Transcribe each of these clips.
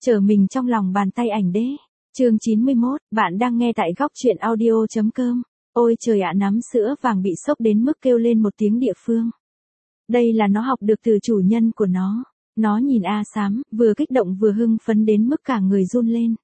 Trở mình trong lòng bàn tay ảnh đế. Chương 91, bạn đang nghe tại góc truyện audio.com. Ôi trời ạ, nắm sữa vàng bị sốc đến mức kêu lên một tiếng địa phương. Đây là nó học được từ chủ nhân của nó. Nó nhìn A Xám, vừa kích động vừa hưng phấn đến mức cả người run lên.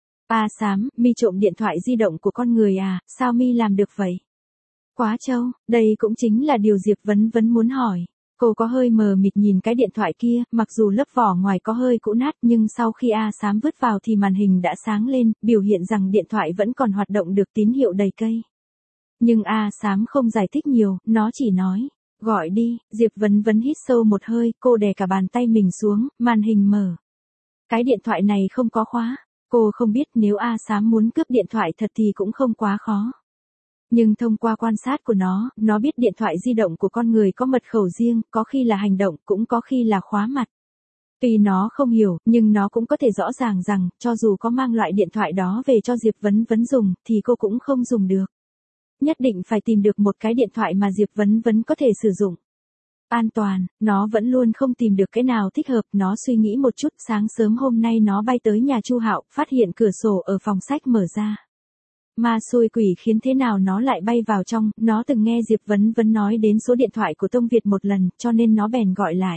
A Xám, mi trộm điện thoại di động của con người à, sao mi làm được vậy? Quá trâu, đây cũng chính là điều Diệp Vấn Vấn muốn hỏi. Cô có hơi mờ mịt nhìn cái điện thoại kia, mặc dù lớp vỏ ngoài có hơi cũ nát nhưng sau khi A Xám vứt vào thì màn hình đã sáng lên, biểu hiện rằng điện thoại vẫn còn hoạt động được tín hiệu đầy cây. Nhưng A Xám không giải thích nhiều, nó chỉ nói, gọi đi. Diệp Vấn Vấn hít sâu một hơi, cô đè cả bàn tay mình xuống, màn hình mở. Cái điện thoại này không có khóa. Cô không biết nếu A Xám muốn cướp điện thoại thật thì cũng không quá khó. Nhưng thông qua quan sát của nó biết điện thoại di động của con người có mật khẩu riêng, có khi là hành động, cũng có khi là khóa mặt. Tuy nó không hiểu, nhưng nó cũng có thể rõ ràng rằng, cho dù có mang loại điện thoại đó về cho Diệp Vấn Vấn dùng, thì cô cũng không dùng được. Nhất định phải tìm được một cái điện thoại mà Diệp Vấn Vấn có thể sử dụng. An toàn, nó vẫn luôn không tìm được cái nào thích hợp, nó suy nghĩ một chút, sáng sớm hôm nay nó bay tới nhà Chu Hạo, phát hiện cửa sổ ở phòng sách mở ra. Ma xui quỷ khiến thế nào nó lại bay vào trong, nó từng nghe Diệp Vấn Vấn nói đến số điện thoại của Tông Việt một lần, cho nên nó bèn gọi lại.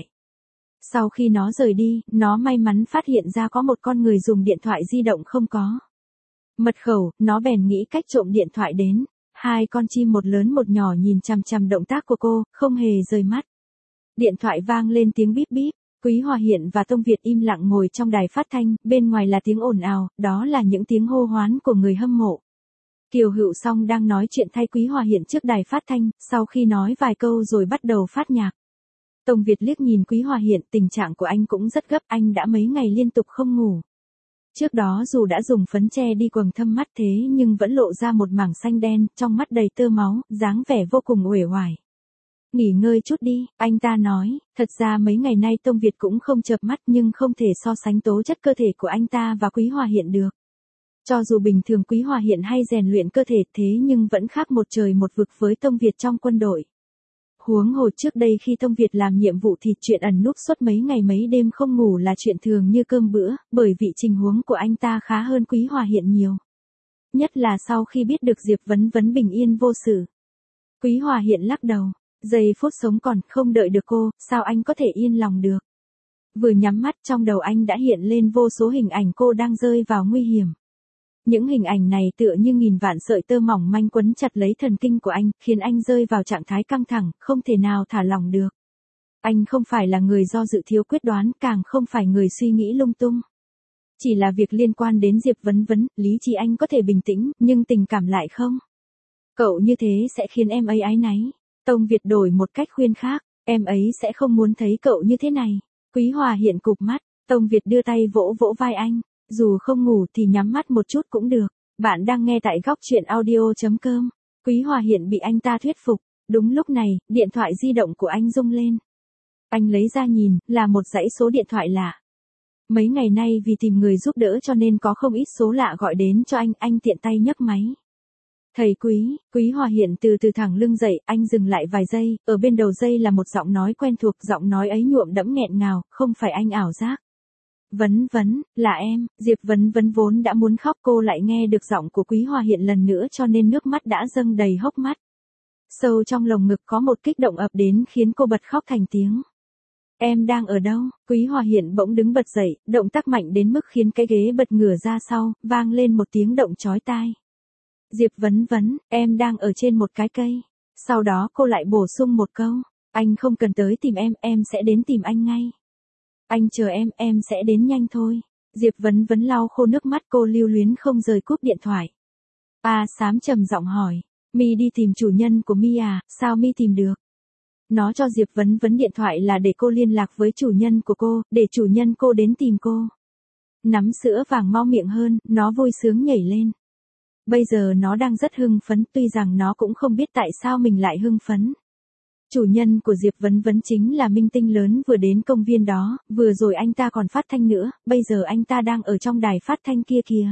Sau khi nó rời đi, nó may mắn phát hiện ra có một con người dùng điện thoại di động không có mật khẩu, nó bèn nghĩ cách trộm điện thoại đến. Hai con chim một lớn một nhỏ nhìn chằm chằm động tác của cô, không hề rời mắt. Điện thoại vang lên tiếng bíp bíp, Quý Hòa Hiện và Tông Việt im lặng ngồi trong đài phát thanh, bên ngoài là tiếng ồn ào, đó là những tiếng hô hoán của người hâm mộ. Kiều Hữu Song đang nói chuyện thay Quý Hòa Hiện trước đài phát thanh, sau khi nói vài câu rồi bắt đầu phát nhạc. Tông Việt liếc nhìn Quý Hòa Hiện, tình trạng của anh cũng rất gấp, anh đã mấy ngày liên tục không ngủ. Trước đó dù đã dùng phấn che đi quầng thâm mắt thế nhưng vẫn lộ ra một mảng xanh đen, trong mắt đầy tơ máu, dáng vẻ vô cùng uể oải. Nghỉ ngơi chút đi, anh ta nói, thật ra mấy ngày nay Tông Việt cũng không chợp mắt nhưng không thể so sánh tố chất cơ thể của anh ta và Quý Hòa Hiện được. Cho dù bình thường Quý Hòa Hiện hay rèn luyện cơ thể thế nhưng vẫn khác một trời một vực với Tông Việt trong quân đội. Huống hồ trước đây khi Tông Việt làm nhiệm vụ thì chuyện ẩn núp suốt mấy ngày mấy đêm không ngủ là chuyện thường như cơm bữa, bởi vì tình huống của anh ta khá hơn Quý Hòa Hiện nhiều. Nhất là sau khi biết được Diệp Vấn Vấn bình yên vô sự. Quý Hòa Hiện lắc đầu, giây phút sống còn không đợi được cô, sao anh có thể yên lòng được. Vừa nhắm mắt trong đầu anh đã hiện lên vô số hình ảnh cô đang rơi vào nguy hiểm. Những hình ảnh này tựa như nghìn vạn sợi tơ mỏng manh quấn chặt lấy thần kinh của anh, khiến anh rơi vào trạng thái căng thẳng, không thể nào thả lỏng được. Anh không phải là người do dự thiếu quyết đoán, càng không phải người suy nghĩ lung tung. Chỉ là việc liên quan đến Diệp Vấn Vấn, lý trí anh có thể bình tĩnh, nhưng tình cảm lại không. Cậu như thế sẽ khiến em ấy áy náy. Tông Việt đổi một cách khuyên khác, em ấy sẽ không muốn thấy cậu như thế này. Quý Hòa Hiện cụp mắt, Tông Việt đưa tay vỗ vỗ vai anh. Dù không ngủ thì nhắm mắt một chút cũng được. Bạn đang nghe tại góc truyện audio.com. Quý Hòa Hiện bị anh ta thuyết phục. Đúng lúc này, điện thoại di động của anh rung lên. Anh lấy ra nhìn, là một dãy số điện thoại lạ. Mấy ngày nay vì tìm người giúp đỡ cho nên có không ít số lạ gọi đến cho anh tiện tay nhấc máy. Thầy Quý Hòa Hiện từ từ thẳng lưng dậy, anh dừng lại vài giây, ở bên đầu dây là một giọng nói quen thuộc, giọng nói ấy nhuộm đẫm nghẹn ngào, không phải anh ảo giác. Vấn Vấn, là em. Diệp Vấn Vấn vốn đã muốn khóc, cô lại nghe được giọng của Quý Hòa Hiện lần nữa cho nên nước mắt đã dâng đầy hốc mắt. Sâu trong lồng ngực có một kích động ập đến khiến cô bật khóc thành tiếng. Em đang ở đâu? Quý Hòa Hiện bỗng đứng bật dậy, động tác mạnh đến mức khiến cái ghế bật ngửa ra sau, vang lên một tiếng động chói tai. Diệp Vấn Vấn, em đang ở trên một cái cây. Sau đó cô lại bổ sung một câu, anh không cần tới tìm em sẽ đến tìm anh ngay. Anh chờ em sẽ đến nhanh thôi. Diệp Vấn Vấn lau khô nước mắt, cô lưu luyến không rời cúp điện thoại. A Xám trầm giọng hỏi, mi đi tìm chủ nhân của mi à, sao mi tìm được? Nó cho Diệp Vấn Vấn điện thoại là để cô liên lạc với chủ nhân của cô, để chủ nhân cô đến tìm cô. Nắm sữa vàng mau miệng hơn, nó vui sướng nhảy lên. Bây giờ nó đang rất hưng phấn, tuy rằng nó cũng không biết tại sao mình lại hưng phấn. Chủ nhân của Diệp Vấn Vấn chính là minh tinh lớn vừa đến công viên đó, vừa rồi anh ta còn phát thanh nữa, bây giờ anh ta đang ở trong đài phát thanh kia kìa.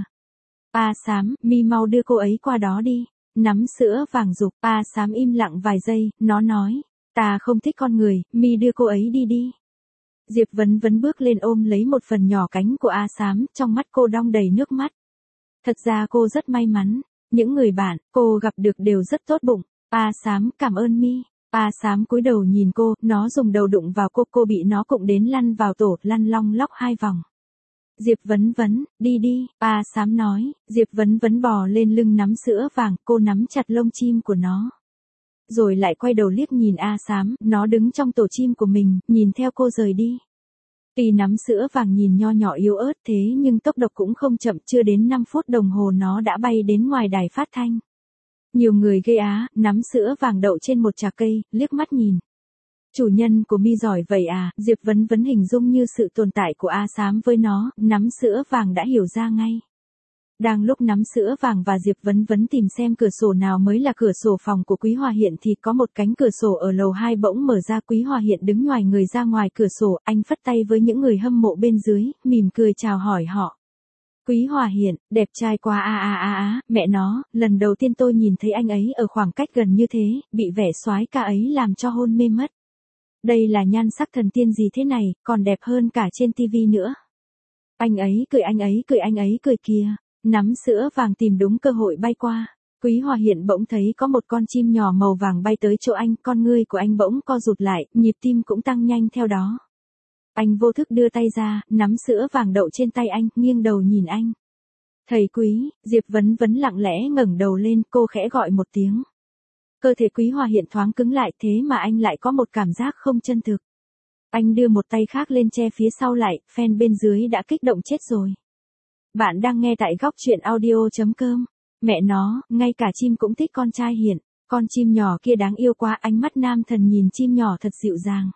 A Xám, mi mau đưa cô ấy qua đó đi. Nắm sữa vàng giục, A Xám im lặng vài giây, nó nói, ta không thích con người, mi đưa cô ấy đi đi. Diệp Vấn Vấn bước lên ôm lấy một phần nhỏ cánh của A Sám, trong mắt cô đong đầy nước mắt. Thật ra cô rất may mắn, những người bạn cô gặp được đều rất tốt bụng. A Sám, cảm ơn mi. A Sám cúi đầu nhìn cô, nó dùng đầu đụng vào cô bị nó cụng đến lăn vào tổ, lăn long lóc 2 vòng. Diệp Vấn Vấn, đi đi, A Sám nói. Diệp Vấn Vấn bò lên lưng nắm sữa vàng, cô nắm chặt lông chim của nó. Rồi lại quay đầu liếc nhìn A Sám, nó đứng trong tổ chim của mình, nhìn theo cô rời đi. Tuy nắm sữa vàng nhìn nho nhỏ yếu ớt thế nhưng tốc độ cũng không chậm, chưa đến 5 phút đồng hồ nó đã bay đến ngoài đài phát thanh. Nhiều người ghê á, nắm sữa vàng đậu trên một trà cây, liếc mắt nhìn. Chủ nhân của mi giỏi vậy à, Diệp Vấn Vấn hình dung như sự tồn tại của A Sám với nó, nắm sữa vàng đã hiểu ra ngay. Đang lúc nắm sữa vàng và Diệp Vấn Vấn tìm xem cửa sổ nào mới là cửa sổ phòng của Quý Hòa Hiện thì có một cánh cửa sổ ở lầu 2 bỗng mở ra. Quý Hòa Hiện đứng ngoài người ra ngoài cửa sổ, anh phất tay với những người hâm mộ bên dưới, mỉm cười chào hỏi họ. Quý Hòa Hiện, đẹp trai quá mẹ nó, lần đầu tiên tôi nhìn thấy anh ấy ở khoảng cách gần như thế, bị vẻ soái ca ấy làm cho hôn mê mất. Đây là nhan sắc thần tiên gì thế này, còn đẹp hơn cả trên tivi nữa. Anh ấy cười kìa. Nắm sữa vàng tìm đúng cơ hội bay qua. Quý Hòa Hiện bỗng thấy có một con chim nhỏ màu vàng bay tới chỗ anh, con ngươi của anh bỗng co rụt lại, nhịp tim cũng tăng nhanh theo đó. Anh vô thức đưa tay ra, nắm sữa vàng đậu trên tay anh, nghiêng đầu nhìn anh. Thầy Quý, Diệp Vấn Vấn lặng lẽ ngẩng đầu lên, cô khẽ gọi một tiếng. Cơ thể Quý Hòa Hiện thoáng cứng lại, thế mà anh lại có một cảm giác không chân thực. Anh đưa một tay khác lên che phía sau lại, fan bên dưới đã kích động chết rồi. Bạn đang nghe tại góc truyện audio.com. Mẹ nó, ngay cả chim cũng thích con trai Hiện. Con chim nhỏ kia đáng yêu quá, ánh mắt nam thần nhìn chim nhỏ thật dịu dàng.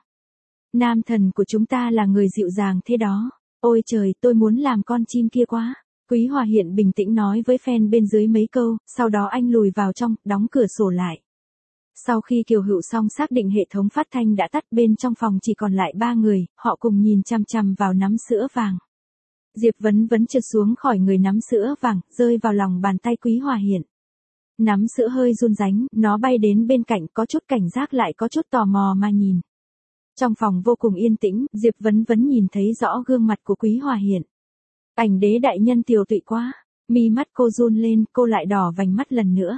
Nam thần của chúng ta là người dịu dàng thế đó. Ôi trời, tôi muốn làm con chim kia quá. Quý Hòa Hiện bình tĩnh nói với fan bên dưới mấy câu, sau đó anh lùi vào trong, đóng cửa sổ lại. Sau khi Kiều Hữu Song xác định hệ thống phát thanh đã tắt, bên trong phòng chỉ còn lại 3 người, họ cùng nhìn chằm chằm vào nắm sữa vàng. Diệp Vấn Vấn trượt xuống khỏi người nắm sữa vàng, rơi vào lòng bàn tay Quý Hòa Hiện. Nắm sữa hơi run ránh, nó bay đến bên cạnh, có chút cảnh giác lại có chút tò mò mà nhìn. Trong phòng vô cùng yên tĩnh, Diệp Vấn Vấn nhìn thấy rõ gương mặt của Quý Hòa Hiện. Ảnh đế đại nhân tiều tụy quá, mi mắt cô run lên, cô lại đỏ vành mắt lần nữa.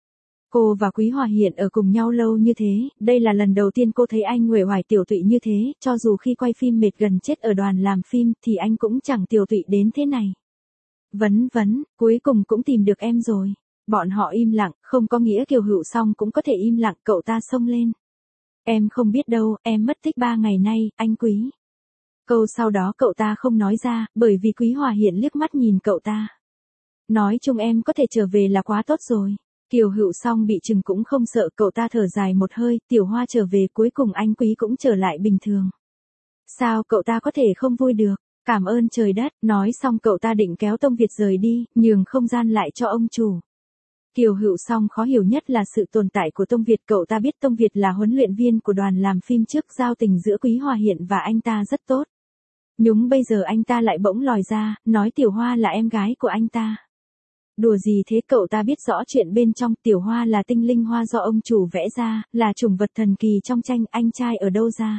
Cô và Quý Hòa Hiện ở cùng nhau lâu như thế, đây là lần đầu tiên cô thấy anh uể oải tiểu tụy như thế, cho dù khi quay phim mệt gần chết ở đoàn làm phim thì anh cũng chẳng tiểu tụy đến thế này. Vấn Vấn, cuối cùng cũng tìm được em rồi. Bọn họ im lặng, không có nghĩa Kiều Hữu Song cũng có thể im lặng, cậu ta xông lên. Em không biết đâu, em mất tích 3 ngày nay, anh Quý. Câu sau đó cậu ta không nói ra, bởi vì Quý Hòa Hiện liếc mắt nhìn cậu ta. Nói chung em có thể trở về là quá tốt rồi. Kiều Hữu Song bị chừng cũng không sợ, cậu ta thở dài một hơi, Tiểu Hoa trở về, cuối cùng anh Quý cũng trở lại bình thường. Sao cậu ta có thể không vui được, cảm ơn trời đất, nói xong cậu ta định kéo Tông Việt rời đi, nhường không gian lại cho ông chủ. Kiều Hữu Song khó hiểu nhất là sự tồn tại của Tông Việt, cậu ta biết Tông Việt là huấn luyện viên của đoàn làm phim trước, giao tình giữa Quý Hòa Hiện và anh ta rất tốt. Nhưng bây giờ anh ta lại bỗng lòi ra, nói Tiểu Hoa là em gái của anh ta. Đùa gì thế, cậu ta biết rõ chuyện bên trong, Tiểu Hoa là tinh linh hoa do ông chủ vẽ ra, là chủng vật thần kỳ trong tranh, anh trai ở đâu ra.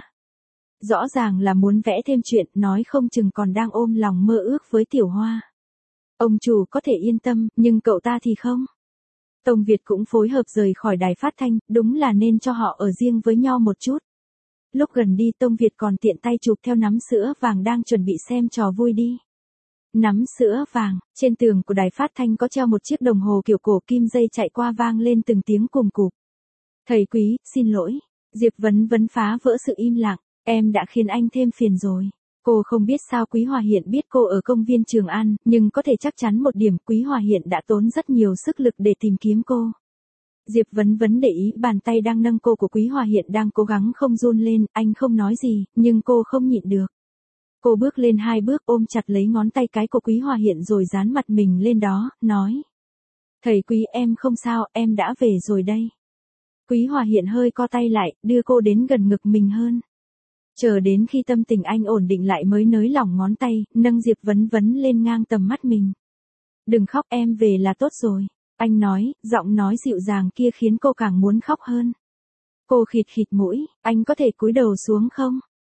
Rõ ràng là muốn vẽ thêm chuyện, nói không chừng còn đang ôm lòng mơ ước với Tiểu Hoa. Ông chủ có thể yên tâm, nhưng cậu ta thì không. Tông Việt cũng phối hợp rời khỏi đài phát thanh, đúng là nên cho họ ở riêng với nhau một chút. Lúc gần đi Tông Việt còn tiện tay chụp theo nắm sữa vàng đang chuẩn bị xem trò vui đi. Nắm sữa vàng, trên tường của đài phát thanh có treo một chiếc đồng hồ kiểu cổ, kim dây chạy qua vang lên từng tiếng cùm cụp. Thầy Quý, xin lỗi. Diệp Vấn Vấn phá vỡ sự im lặng, em đã khiến anh thêm phiền rồi. Cô không biết sao Quý Hòa Hiện biết cô ở công viên Trường An, nhưng có thể chắc chắn một điểm, Quý Hòa Hiện đã tốn rất nhiều sức lực để tìm kiếm cô. Diệp Vấn Vấn để ý bàn tay đang nâng cô của Quý Hòa Hiện đang cố gắng không run lên, anh không nói gì, nhưng cô không nhịn được. Cô bước lên 2 bước ôm chặt lấy ngón tay cái của Quý Hòa Hiện rồi dán mặt mình lên đó, nói. Thầy Quý, em không sao, em đã về rồi đây. Quý Hòa Hiện hơi co tay lại, đưa cô đến gần ngực mình hơn. Chờ đến khi tâm tình anh ổn định lại mới nới lỏng ngón tay, nâng Diệp Vấn Vấn lên ngang tầm mắt mình. Đừng khóc, em về là tốt rồi. Anh nói, giọng nói dịu dàng kia khiến cô càng muốn khóc hơn. Cô khịt khịt mũi, anh có thể cúi đầu xuống không?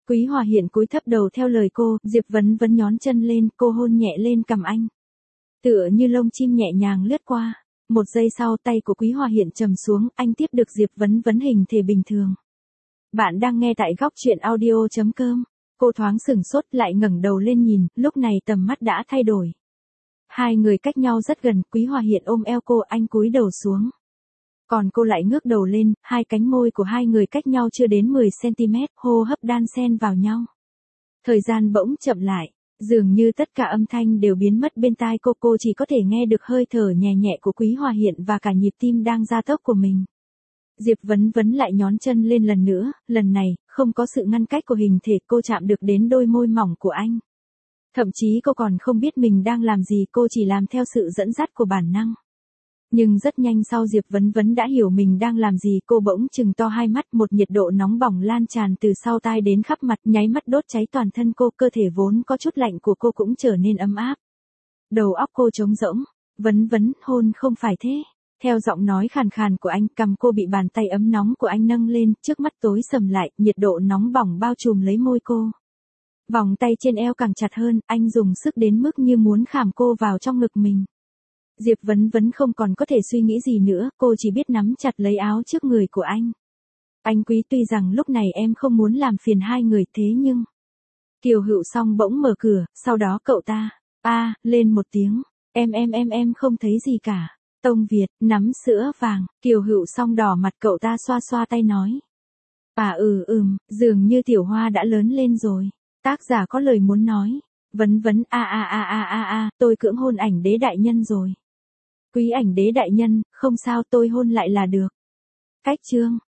Quý Hòa Hiện cúi thấp đầu theo lời cô, Diệp Vấn Vấn nhón chân lên, cô hôn nhẹ lên cằm anh. Tựa như lông chim nhẹ nhàng lướt qua. Một giây sau tay của Quý Hòa Hiện trầm xuống, anh tiếp được Diệp Vấn Vấn hình thể bình thường. Bạn đang nghe tại góc truyện audio.com. Cô thoáng sửng sốt lại ngẩng đầu lên nhìn, lúc này tầm mắt đã thay đổi. Hai người cách nhau rất gần, Quý Hòa Hiện ôm eo cô, anh cúi đầu xuống. Còn cô lại ngước đầu lên, hai cánh môi của hai người cách nhau chưa đến 10cm, hô hấp đan xen vào nhau. Thời gian bỗng chậm lại, dường như tất cả âm thanh đều biến mất bên tai cô chỉ có thể nghe được hơi thở nhẹ nhẹ của Quý Hòa Hiện và cả nhịp tim đang gia tốc của mình. Diệp Vấn Vấn lại nhón chân lên lần nữa, lần này, không có sự ngăn cách của hình thể, cô chạm được đến đôi môi mỏng của anh. Thậm chí cô còn không biết mình đang làm gì, cô chỉ làm theo sự dẫn dắt của bản năng. Nhưng rất nhanh sau Diệp Vấn Vấn đã hiểu mình đang làm gì, cô bỗng trừng to hai mắt, một nhiệt độ nóng bỏng lan tràn từ sau tai đến khắp mặt, nháy mắt đốt cháy toàn thân cô, cơ thể vốn có chút lạnh của cô cũng trở nên ấm áp. Đầu óc cô trống rỗng, Vấn Vấn, hôn không phải thế. Theo giọng nói khàn khàn của anh, cằm cô bị bàn tay ấm nóng của anh nâng lên, trước mắt tối sầm lại, nhiệt độ nóng bỏng bao trùm lấy môi cô. Vòng tay trên eo càng chặt hơn, anh dùng sức đến mức như muốn khảm cô vào trong ngực mình. Diệp Vấn Vấn không còn có thể suy nghĩ gì nữa, cô chỉ biết nắm chặt lấy áo trước người của anh. Anh Quý, tuy rằng lúc này em không muốn làm phiền hai người, thế nhưng... Kiều Hữu Song bỗng mở cửa, sau đó cậu ta, lên một tiếng, em không thấy gì cả. Tông Việt, nắm sữa vàng, Kiều Hữu Song đỏ mặt, cậu ta xoa xoa tay nói. Dường như Tiểu Hoa đã lớn lên rồi. Tác giả có lời muốn nói. Vấn Vấn, tôi cưỡng hôn Ảnh Đế đại nhân rồi. Quý Ảnh Đế đại nhân, không sao, tôi hôn lại là được. Cách chương.